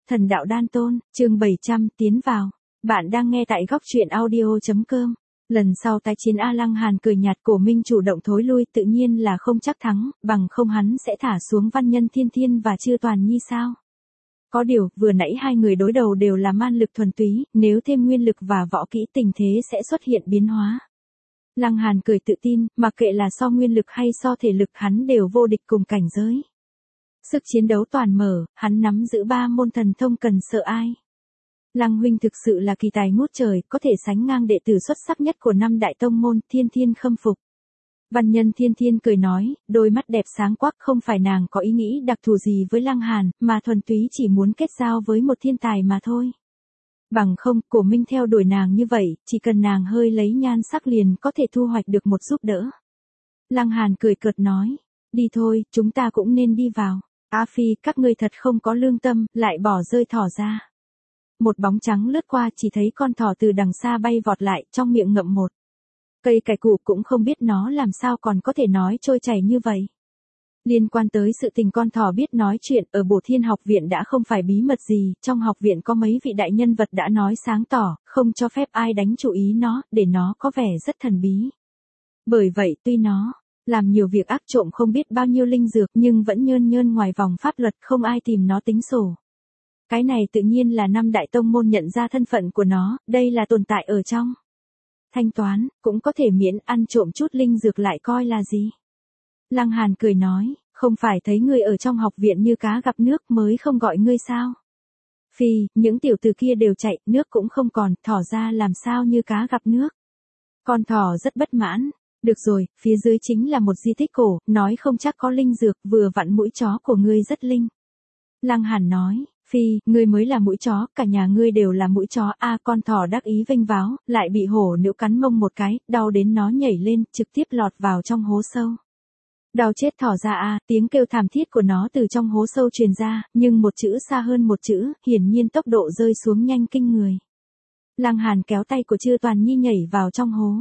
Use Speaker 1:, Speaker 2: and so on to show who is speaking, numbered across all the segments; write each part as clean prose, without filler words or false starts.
Speaker 1: Thần đạo đan tôn, chương 700, tiến vào. Bạn đang nghe tại góc truyện audio.com. Lần sau tái chiến A Lăng Hàn cười nhạt, Cổ Minh chủ động thối lui tự nhiên là không chắc thắng, bằng không hắn sẽ thả xuống Văn Nhân Thiên Thiên và Chư Toàn Nhi sao? Có điều, vừa nãy hai người đối đầu đều là man lực thuần túy, nếu thêm nguyên lực và võ kỹ tình thế sẽ xuất hiện biến hóa. Lăng Hàn cười tự tin, mặc kệ là so nguyên lực hay so thể lực hắn đều vô địch cùng cảnh giới. Sức chiến đấu toàn mở, hắn nắm giữ 3 môn thần thông cần sợ ai. Lăng huynh thực sự là kỳ tài ngút trời, có thể sánh ngang đệ tử xuất sắc nhất của 5 đại tông môn, Thiên Thiên khâm phục. Văn Nhân Thiên Thiên cười nói, đôi mắt đẹp sáng quắc, không phải nàng có ý nghĩ đặc thù gì với Lăng Hàn, mà thuần túy chỉ muốn kết giao với một thiên tài mà thôi. Bằng không, Cổ Minh theo đuổi nàng như vậy, chỉ cần nàng hơi lấy nhan sắc liền có thể thu hoạch được một giúp đỡ. Lăng Hàn cười cợt nói, đi thôi, chúng ta cũng nên đi vào. Á Phi, các ngươi thật không có lương tâm, lại bỏ rơi thỏ ra. Một bóng trắng lướt qua, chỉ thấy con thỏ từ đằng xa bay vọt lại, trong miệng ngậm một cây cải củ, cũng không biết nó làm sao còn có thể nói trôi chảy như vậy. Liên quan tới sự tình con thỏ biết nói chuyện, ở Bổ Thiên học viện đã không phải bí mật gì, trong học viện có mấy vị đại nhân vật đã nói sáng tỏ, không cho phép ai đánh chú ý nó, để nó có vẻ rất thần bí. Bởi vậy tuy nó làm nhiều việc ác trộm không biết bao nhiêu linh dược, nhưng vẫn nhơn nhơn ngoài vòng pháp luật, không ai tìm nó tính sổ. Cái này tự nhiên là 5 đại tông môn nhận ra thân phận của nó, đây là tồn tại ở trong thanh toán, cũng có thể miễn, ăn trộm chút linh dược lại coi là gì. Lăng Hàn cười nói, không phải thấy ngươi ở trong học viện như cá gặp nước mới không gọi ngươi sao? Phi, những tiểu tử kia đều chạy, nước cũng không còn, thỏ ra làm sao như cá gặp nước. Con thỏ rất bất mãn. Được rồi, phía dưới chính là một di tích cổ, nói không chắc có linh dược, vừa vặn mũi chó của ngươi rất linh. Lăng Hàn nói, Phi, ngươi mới là mũi chó, cả nhà ngươi đều là mũi chó. A, con thỏ đắc ý vênh váo, lại bị hổ nữ cắn mông một cái, đau đến nó nhảy lên, trực tiếp lọt vào trong hố sâu. Đau chết thỏ ra a, tiếng kêu thảm thiết của nó từ trong hố sâu truyền ra, nhưng một chữ xa hơn một chữ, hiển nhiên tốc độ rơi xuống nhanh kinh người. Lăng Hàn kéo tay của Chư Toàn Nhi nhảy vào trong hố.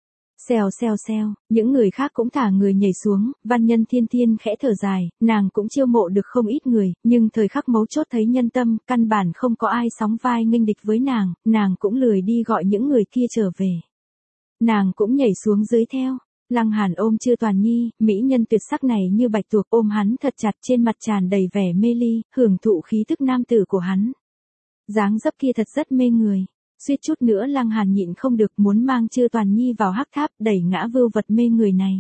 Speaker 1: Xèo xèo xèo, những người khác cũng thả người nhảy xuống, Văn Nhân Thiên Thiên khẽ thở dài, nàng cũng chiêu mộ được không ít người, nhưng thời khắc mấu chốt thấy nhân tâm, căn bản không có ai sóng vai nghênh địch với nàng cũng lười đi gọi những người kia trở về. Nàng cũng nhảy xuống dưới theo. Lăng Hàn ôm Chư Toàn Nhi, mỹ nhân tuyệt sắc này như bạch tuộc, ôm hắn thật chặt, trên mặt tràn đầy vẻ mê ly, hưởng thụ khí tức nam tử của hắn. Dáng dấp kia thật rất mê người. Suýt chút nữa Lăng Hàn nhịn không được, muốn mang Chư Toàn Nhi vào hắc tháp, đẩy ngã vưu vật mê người này.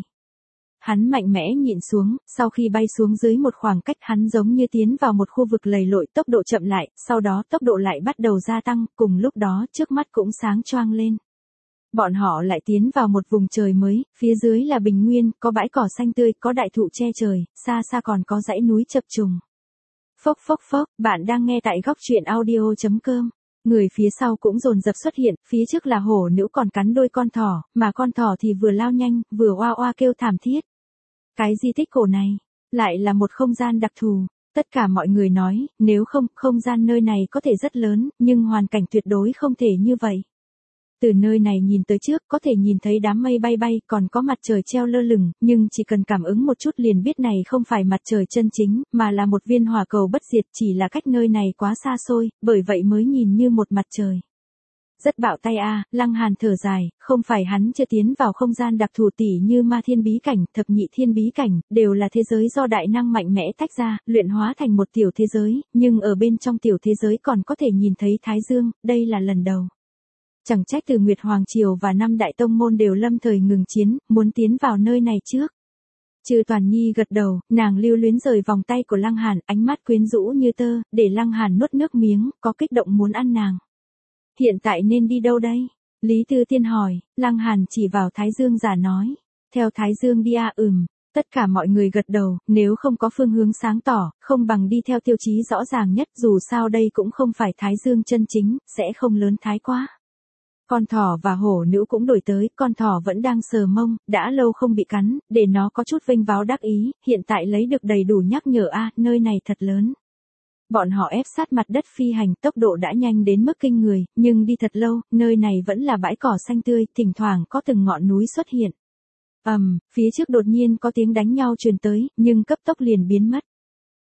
Speaker 1: Hắn mạnh mẽ nhịn xuống, sau khi bay xuống dưới một khoảng cách, hắn giống như tiến vào một khu vực lầy lội, tốc độ chậm lại, sau đó tốc độ lại bắt đầu gia tăng, cùng lúc đó trước mắt cũng sáng choang lên. Bọn họ lại tiến vào một vùng trời mới, phía dưới là bình nguyên, có bãi cỏ xanh tươi, có đại thụ che trời, xa xa còn có dãy núi chập trùng. Phốc phốc phốc, bạn đang nghe tại góc truyện audio.com. Người phía sau cũng dồn dập xuất hiện, phía trước là hổ nữ còn cắn đôi con thỏ, mà con thỏ thì vừa lao nhanh, vừa oa oa kêu thảm thiết. Cái di tích cổ này, lại là một không gian đặc thù. Tất cả mọi người nói, nếu không, không gian nơi này có thể rất lớn, nhưng hoàn cảnh tuyệt đối không thể như vậy. Từ nơi này nhìn tới trước, có thể nhìn thấy đám mây bay bay, còn có mặt trời treo lơ lửng, nhưng chỉ cần cảm ứng một chút liền biết này không phải mặt trời chân chính, mà là một viên hỏa cầu bất diệt, chỉ là cách nơi này quá xa xôi, bởi vậy mới nhìn như một mặt trời. Rất bạo tay a, Lăng Hàn thở dài, không phải hắn chưa tiến vào không gian đặc thù tỷ như Ma Thiên bí cảnh, Thập Nhị Thiên bí cảnh, đều là thế giới do đại năng mạnh mẽ tách ra, luyện hóa thành một tiểu thế giới, nhưng ở bên trong tiểu thế giới còn có thể nhìn thấy Thái Dương, đây là lần đầu. Chẳng trách từ Nguyệt Hoàng Triều và 5 đại tông môn đều lâm thời ngừng chiến, muốn tiến vào nơi này trước. Chư Toàn Nhi gật đầu, nàng lưu luyến rời vòng tay của Lăng Hàn, ánh mắt quyến rũ như tơ, để Lăng Hàn nuốt nước miếng, có kích động muốn ăn nàng. Hiện tại nên đi đâu đây? Lý Tư Tiên hỏi, Lăng Hàn chỉ vào Thái Dương giả nói. Theo Thái Dương đi à, tất cả mọi người gật đầu, nếu không có phương hướng sáng tỏ, không bằng đi theo tiêu chí rõ ràng nhất, dù sao đây cũng không phải Thái Dương chân chính, sẽ không lớn thái quá. Con thỏ và hổ nữ cũng đổi tới, con thỏ vẫn đang sờ mông, đã lâu không bị cắn, để nó có chút vênh váo đắc ý, hiện tại lấy được đầy đủ nhắc nhở a, nơi này thật lớn. Bọn họ ép sát mặt đất phi hành, tốc độ đã nhanh đến mức kinh người, nhưng đi thật lâu, nơi này vẫn là bãi cỏ xanh tươi, thỉnh thoảng có từng ngọn núi xuất hiện. Phía trước đột nhiên có tiếng đánh nhau truyền tới, nhưng cấp tốc liền biến mất.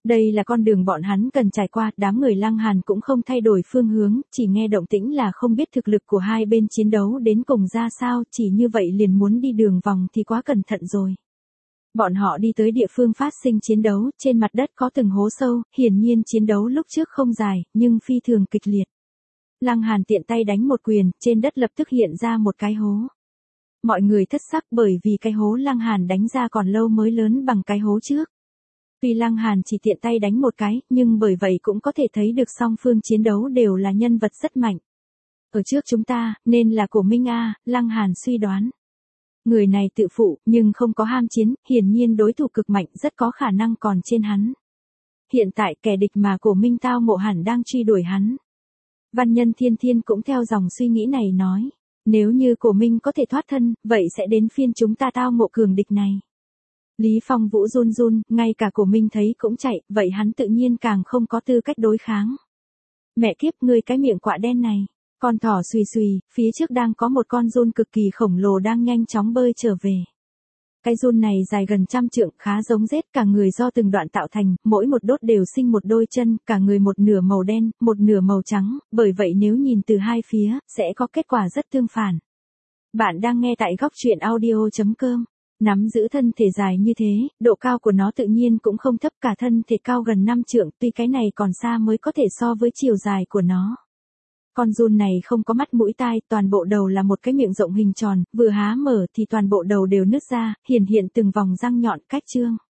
Speaker 1: Đây là con đường bọn hắn cần trải qua, đám người Lăng Hàn cũng không thay đổi phương hướng, chỉ nghe động tĩnh là không biết thực lực của hai bên chiến đấu đến cùng ra sao, chỉ như vậy liền muốn đi đường vòng thì quá cẩn thận rồi. Bọn họ đi tới địa phương phát sinh chiến đấu, trên mặt đất có từng hố sâu, hiển nhiên chiến đấu lúc trước không dài, nhưng phi thường kịch liệt. Lăng Hàn tiện tay đánh một quyền, trên đất lập tức hiện ra một cái hố. Mọi người thất sắc bởi vì cái hố Lăng Hàn đánh ra còn lâu mới lớn bằng cái hố trước. Tuy Lăng Hàn chỉ tiện tay đánh một cái, nhưng bởi vậy cũng có thể thấy được song phương chiến đấu đều là nhân vật rất mạnh. Ở trước chúng ta, nên là của Minh A, Lăng Hàn suy đoán. Người này tự phụ, nhưng không có ham chiến, hiển nhiên đối thủ cực mạnh rất có khả năng còn trên hắn. Hiện tại kẻ địch mà của Minh tao ngộ hẳn đang truy đuổi hắn. Văn Nhân Thiên Thiên cũng theo dòng suy nghĩ này nói, nếu như của Minh có thể thoát thân, vậy sẽ đến phiên chúng ta tao ngộ cường địch này. Lý Phong Vũ run run, ngay cả của Minh thấy cũng chạy, vậy hắn tự nhiên càng không có tư cách đối kháng. Mẹ kiếp, ngươi cái miệng quạ đen này. Con thỏ xùy xùy, phía trước đang có một con giun cực kỳ khổng lồ đang nhanh chóng bơi trở về. Cái giun này dài gần 100 trượng, khá giống rết, cả người do từng đoạn tạo thành, mỗi một đốt đều sinh một đôi chân, cả người một nửa màu đen, một nửa màu trắng, bởi vậy nếu nhìn từ hai phía, sẽ có kết quả rất tương phản. Bạn đang nghe tại góc truyện audio.com. Nắm giữ thân thể dài như thế, độ cao của nó tự nhiên cũng không thấp, cả thân thể cao gần 5 trượng, tuy cái này còn xa mới có thể so với chiều dài của nó. Con giun này không có mắt mũi tai, toàn bộ đầu là một cái miệng rộng hình tròn, vừa há mở thì toàn bộ đầu đều nứt ra, hiện từng vòng răng nhọn cách trương.